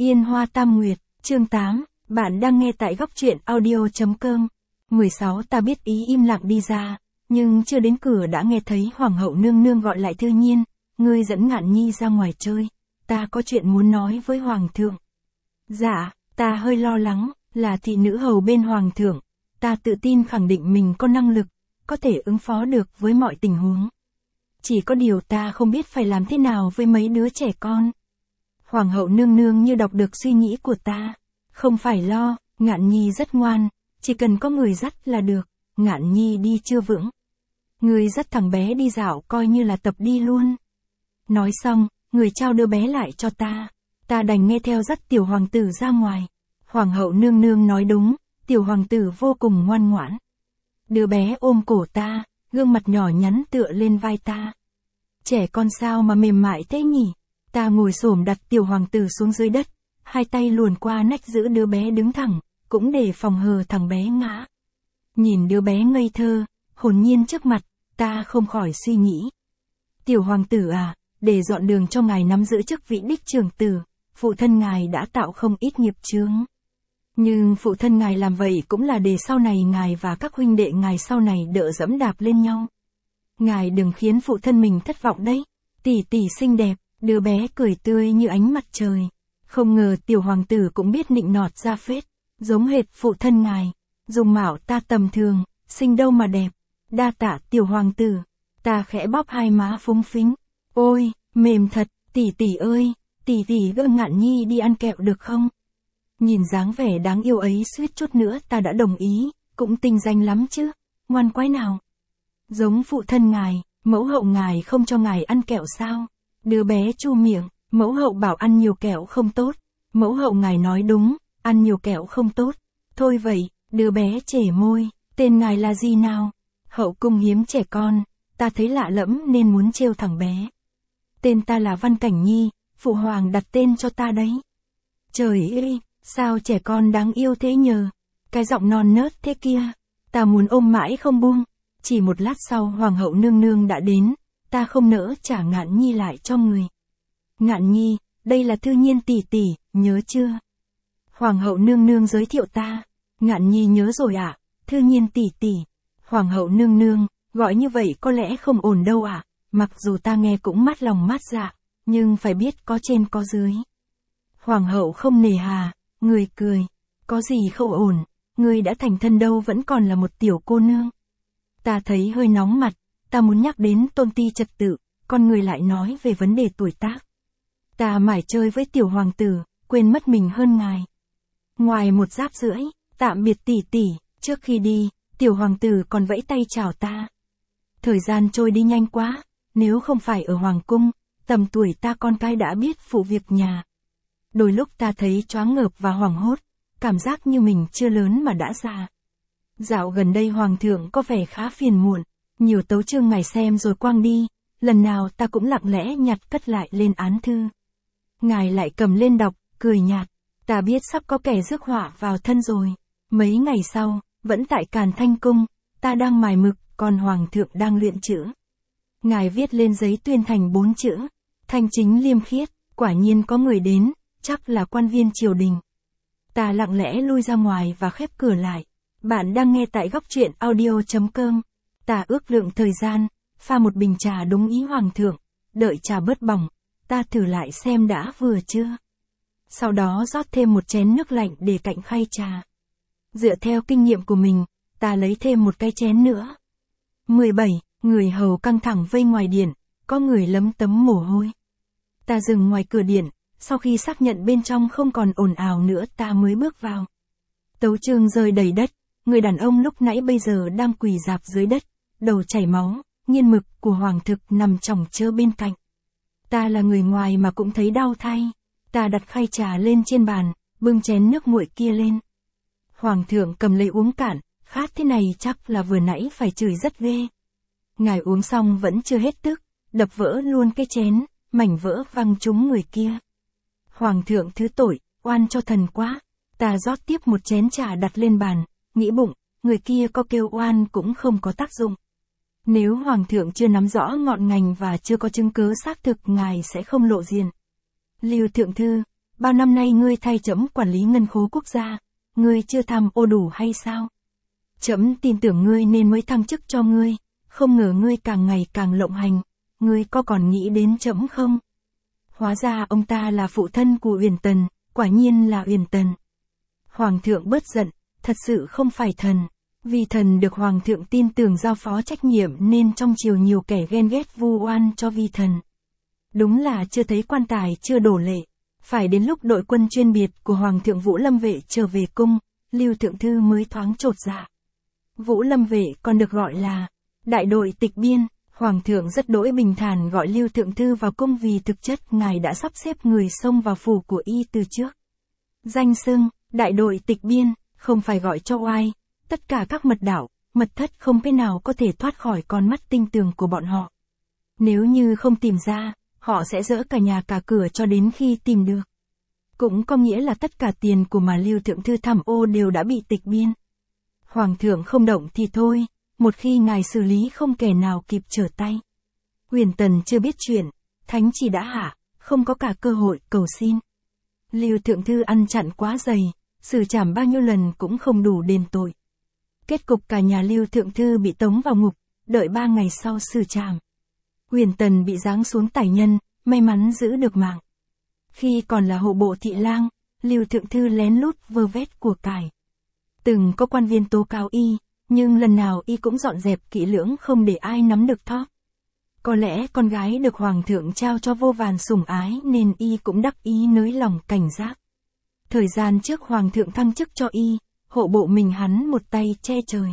Yên Hoa Tam Nguyệt, chương 8, bạn đang nghe tại góc truyện audio.com. 16 Ta biết ý im lặng đi ra, nhưng chưa đến cửa đã nghe thấy Hoàng hậu nương nương gọi lại Thư Nhiên, ngươi dẫn Ngạn Nhi ra ngoài chơi, ta có chuyện muốn nói với Hoàng thượng. Dạ, ta hơi lo lắng, là thị nữ hầu bên Hoàng thượng, ta tự tin khẳng định mình có năng lực, có thể ứng phó được với mọi tình huống. Chỉ có điều ta không biết phải làm thế nào với mấy đứa trẻ con. Hoàng hậu nương nương như đọc được suy nghĩ của ta. Không phải lo, Ngạn Nhi rất ngoan, chỉ cần có người dắt là được, Ngạn Nhi đi chưa vững. Người dắt thằng bé đi dạo coi như là tập đi luôn. Nói xong, người trao đứa bé lại cho ta. Ta đành nghe theo dắt tiểu hoàng tử ra ngoài. Hoàng hậu nương nương nói đúng, tiểu hoàng tử vô cùng ngoan ngoãn. Đứa bé ôm cổ ta, gương mặt nhỏ nhắn tựa lên vai ta. Trẻ con sao mà mềm mại thế nhỉ? Ta ngồi xổm đặt tiểu hoàng tử xuống dưới đất, hai tay luồn qua nách giữ đứa bé đứng thẳng, cũng để phòng hờ thằng bé ngã. Nhìn đứa bé ngây thơ, hồn nhiên trước mặt, ta không khỏi suy nghĩ. Tiểu hoàng tử à, để dọn đường cho ngài nắm giữ chức vị đích trưởng tử, phụ thân ngài đã tạo không ít nghiệp chướng. Nhưng phụ thân ngài làm vậy cũng là để sau này ngài và các huynh đệ ngài sau này đỡ dẫm đạp lên nhau. Ngài đừng khiến phụ thân mình thất vọng đấy. Tỷ tỷ xinh đẹp, đứa bé cười tươi như ánh mặt trời. Không ngờ tiểu hoàng tử cũng biết nịnh nọt ra phết, giống hệt phụ thân ngài. Dùng mạo ta tầm thường, xinh đâu mà đẹp. Đa tạ tiểu hoàng tử. Ta khẽ bóp hai má phúng phính. Ôi, mềm thật, tỷ tỷ ơi, tỷ tỷ gỡ Ngạn Nhi đi ăn kẹo được không? Nhìn dáng vẻ đáng yêu ấy suýt chút nữa ta đã đồng ý, cũng tinh danh lắm chứ, ngoan quái nào. Giống phụ thân ngài, mẫu hậu ngài không cho ngài ăn kẹo sao? Đứa bé chu miệng, mẫu hậu bảo ăn nhiều kẹo không tốt. Mẫu hậu ngài nói đúng, ăn nhiều kẹo không tốt. Thôi vậy, đứa bé chể môi, tên ngài là gì nào? Hậu cung hiếm trẻ con, ta thấy lạ lẫm nên muốn trêu thằng bé. Tên ta là Văn Cảnh Nhi, phụ hoàng đặt tên cho ta đấy. Trời ơi, sao trẻ con đáng yêu thế nhờ? Cái giọng non nớt thế kia, ta muốn ôm mãi không buông. Chỉ một lát sau Hoàng hậu nương nương đã đến, ta không nỡ trả Ngạn Nhi lại cho người. Ngạn Nhi, đây là Thư Nhiên tỷ tỷ, nhớ chưa? Hoàng hậu nương nương giới thiệu ta. Ngạn Nhi nhớ rồi ạ, Thư Nhiên tỷ tỷ. Hoàng hậu nương nương, gọi như vậy có lẽ không ổn đâu ạ. Mặc dù ta nghe cũng mát lòng mát dạ, nhưng phải biết có trên có dưới. Hoàng hậu không nề hà, người cười. Có gì không ổn, người đã thành thân đâu vẫn còn là một tiểu cô nương. Ta thấy hơi nóng mặt, ta muốn nhắc đến tôn ti trật tự, con người lại nói về vấn đề tuổi tác. Ta mải chơi với tiểu hoàng tử, quên mất mình hơn ngài. Ngoài một giáp rưỡi, tạm biệt tỷ tỷ, trước khi đi, tiểu hoàng tử còn vẫy tay chào ta. Thời gian trôi đi nhanh quá, nếu không phải ở hoàng cung, tầm tuổi ta con cái đã biết phụ việc nhà. Đôi lúc ta thấy choáng ngợp và hoảng hốt, cảm giác như mình chưa lớn mà đã già. Dạo gần đây hoàng thượng có vẻ khá phiền muộn, nhiều tấu chương ngài xem rồi quăng đi, lần nào ta cũng lặng lẽ nhặt cất lại lên án thư. Ngài lại cầm lên đọc, cười nhạt, ta biết sắp có kẻ rước họa vào thân rồi. Mấy ngày sau, vẫn tại Càn Thanh Cung, ta đang mài mực, còn hoàng thượng đang luyện chữ. Ngài viết lên giấy tuyên thành 4 chữ, thanh chính liêm khiết, quả nhiên có người đến, chắc là quan viên triều đình. Ta lặng lẽ lui ra ngoài và khép cửa lại. Bạn đang nghe tại góc truyện audio.com. Ta ước lượng thời gian, pha một bình trà đúng ý hoàng thượng, đợi trà bớt bỏng, ta thử lại xem đã vừa chưa. Sau đó rót thêm một chén nước lạnh để cạnh khay trà. Dựa theo kinh nghiệm của mình, ta lấy thêm một cái chén nữa. 17. Người hầu căng thẳng vây ngoài điện, có người lấm tấm mồ hôi. Ta dừng ngoài cửa điện, sau khi xác nhận bên trong không còn ồn ào nữa ta mới bước vào. Tấu chương rơi đầy đất. Người đàn ông lúc nãy bây giờ đang quỳ rạp dưới đất, đầu chảy máu, nghiên mực của hoàng thực nằm chồng chơ bên cạnh. Ta là người ngoài mà cũng thấy đau thay. Ta đặt khay trà lên trên bàn, bưng chén nước nguội kia lên. Hoàng thượng cầm lấy uống cạn, khát thế này chắc là vừa nãy phải chửi rất ghê. Ngài uống xong vẫn chưa hết tức, đập vỡ luôn cái chén, mảnh vỡ văng trúng người kia. Hoàng thượng thứ tội, oan cho thần quá. Ta rót tiếp một chén trà đặt lên bàn. Nghĩ bụng, người kia có kêu oan cũng không có tác dụng. Nếu hoàng thượng chưa nắm rõ ngọn ngành và chưa có chứng cứ xác thực ngài sẽ không lộ diện. Lưu thượng thư, bao năm nay ngươi thay trẫm quản lý ngân khố quốc gia, ngươi chưa tham ô đủ hay sao? Trẫm tin tưởng ngươi nên mới thăng chức cho ngươi, không ngờ ngươi càng ngày càng lộng hành, ngươi có còn nghĩ đến trẫm không? Hóa ra ông ta là phụ thân của Uyển Tần, quả nhiên là Uyển Tần. Hoàng thượng bớt giận, thật sự không phải thần. Vì thần được hoàng thượng tin tưởng giao phó trách nhiệm nên trong triều nhiều kẻ ghen ghét vu oan cho vi thần. Đúng là chưa thấy quan tài chưa đổ lệ. Phải đến lúc đội quân chuyên biệt của Hoàng thượng Vũ Lâm Vệ trở về cung, Lưu Thượng Thư mới thoáng chột dạ. Vũ Lâm Vệ còn được gọi là đại đội tịch biên. Hoàng thượng rất đỗi bình thản gọi Lưu Thượng Thư vào cung vì thực chất ngài đã sắp xếp người xông vào phủ của y từ trước. Danh xưng, đại đội tịch biên, không phải gọi cho oai. Tất cả các mật đạo, mật thất không cái nào có thể thoát khỏi con mắt tinh tường của bọn họ. Nếu như không tìm ra, họ sẽ dỡ cả nhà cả cửa cho đến khi tìm được. Cũng có nghĩa là tất cả tiền của mà Lưu Thượng Thư tham ô đều đã bị tịch biên. Hoàng thượng không động thì thôi, một khi ngài xử lý không kẻ nào kịp trở tay. Uyển Tần chưa biết chuyện, thánh chỉ đã hạ, không có cả cơ hội cầu xin. Lưu Thượng Thư ăn chặn quá dày, xử trảm bao nhiêu lần cũng không đủ đền tội. Kết cục cả nhà Lưu Thượng Thư bị tống vào ngục, đợi 3 ngày sau xử trảm. Uyển Tần bị giáng xuống tải nhân, may mắn giữ được mạng. Khi còn là hộ bộ thị lang, Lưu Thượng Thư lén lút vơ vét của cải. Từng có quan viên tố cáo y, nhưng lần nào y cũng dọn dẹp kỹ lưỡng không để ai nắm được thóp. Có lẽ con gái được hoàng thượng trao cho vô vàn sủng ái nên y cũng đắc ý nới lòng cảnh giác. Thời gian trước hoàng thượng thăng chức cho y, hộ bộ mình hắn một tay che trời.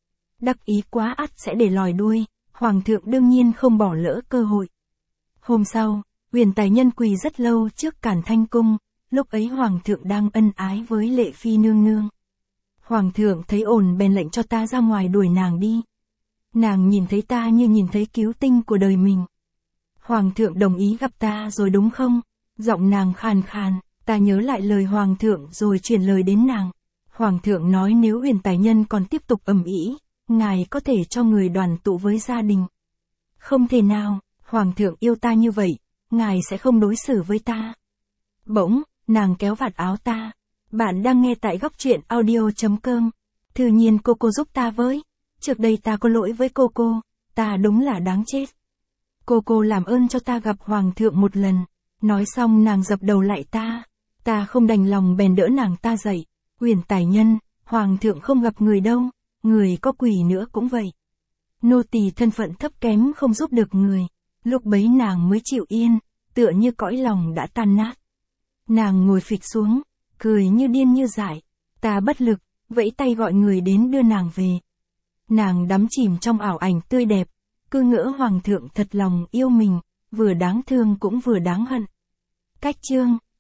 Đắc ý quá ắt sẽ để lòi đuôi, hoàng thượng đương nhiên không bỏ lỡ cơ hội. Hôm sau, Uyển Tài Nhân quỳ rất lâu trước Cản Thanh Cung, lúc ấy hoàng thượng đang ân ái với Lệ Phi nương nương. Hoàng thượng thấy ổn bèn lệnh cho ta ra ngoài đuổi nàng đi. Nàng nhìn thấy ta như nhìn thấy cứu tinh của đời mình. Hoàng thượng đồng ý gặp ta rồi đúng không? Giọng nàng khàn khàn, ta nhớ lại lời hoàng thượng rồi truyền lời đến nàng. Hoàng thượng nói nếu Uyển Tài Nhân còn tiếp tục ầm ĩ, ngài có thể cho người đoàn tụ với gia đình. Không thể nào, hoàng thượng yêu ta như vậy, ngài sẽ không đối xử với ta. Bỗng, nàng kéo vạt áo ta. Bạn đang nghe tại góc truyện audio.com. Thư Nhiên cô giúp ta với. Trước đây ta có lỗi với cô, ta đúng là đáng chết. Cô làm ơn cho ta gặp hoàng thượng một lần. Nói xong nàng dập đầu lại ta không đành lòng bèn đỡ nàng ta dậy. Uyển Tài Nhân, hoàng thượng không gặp người đâu, người có quỳ nữa cũng vậy. Nô tỳ thân phận thấp kém không giúp được người. Lúc bấy nàng mới chịu yên, tựa như cõi lòng đã tan nát. Nàng ngồi phịch xuống, cười như điên như dại. Ta bất lực, vẫy tay gọi người đến đưa nàng về. Nàng đắm chìm trong ảo ảnh tươi đẹp, cứ ngỡ hoàng thượng thật lòng yêu mình, vừa đáng thương cũng vừa đáng hận. Cách chương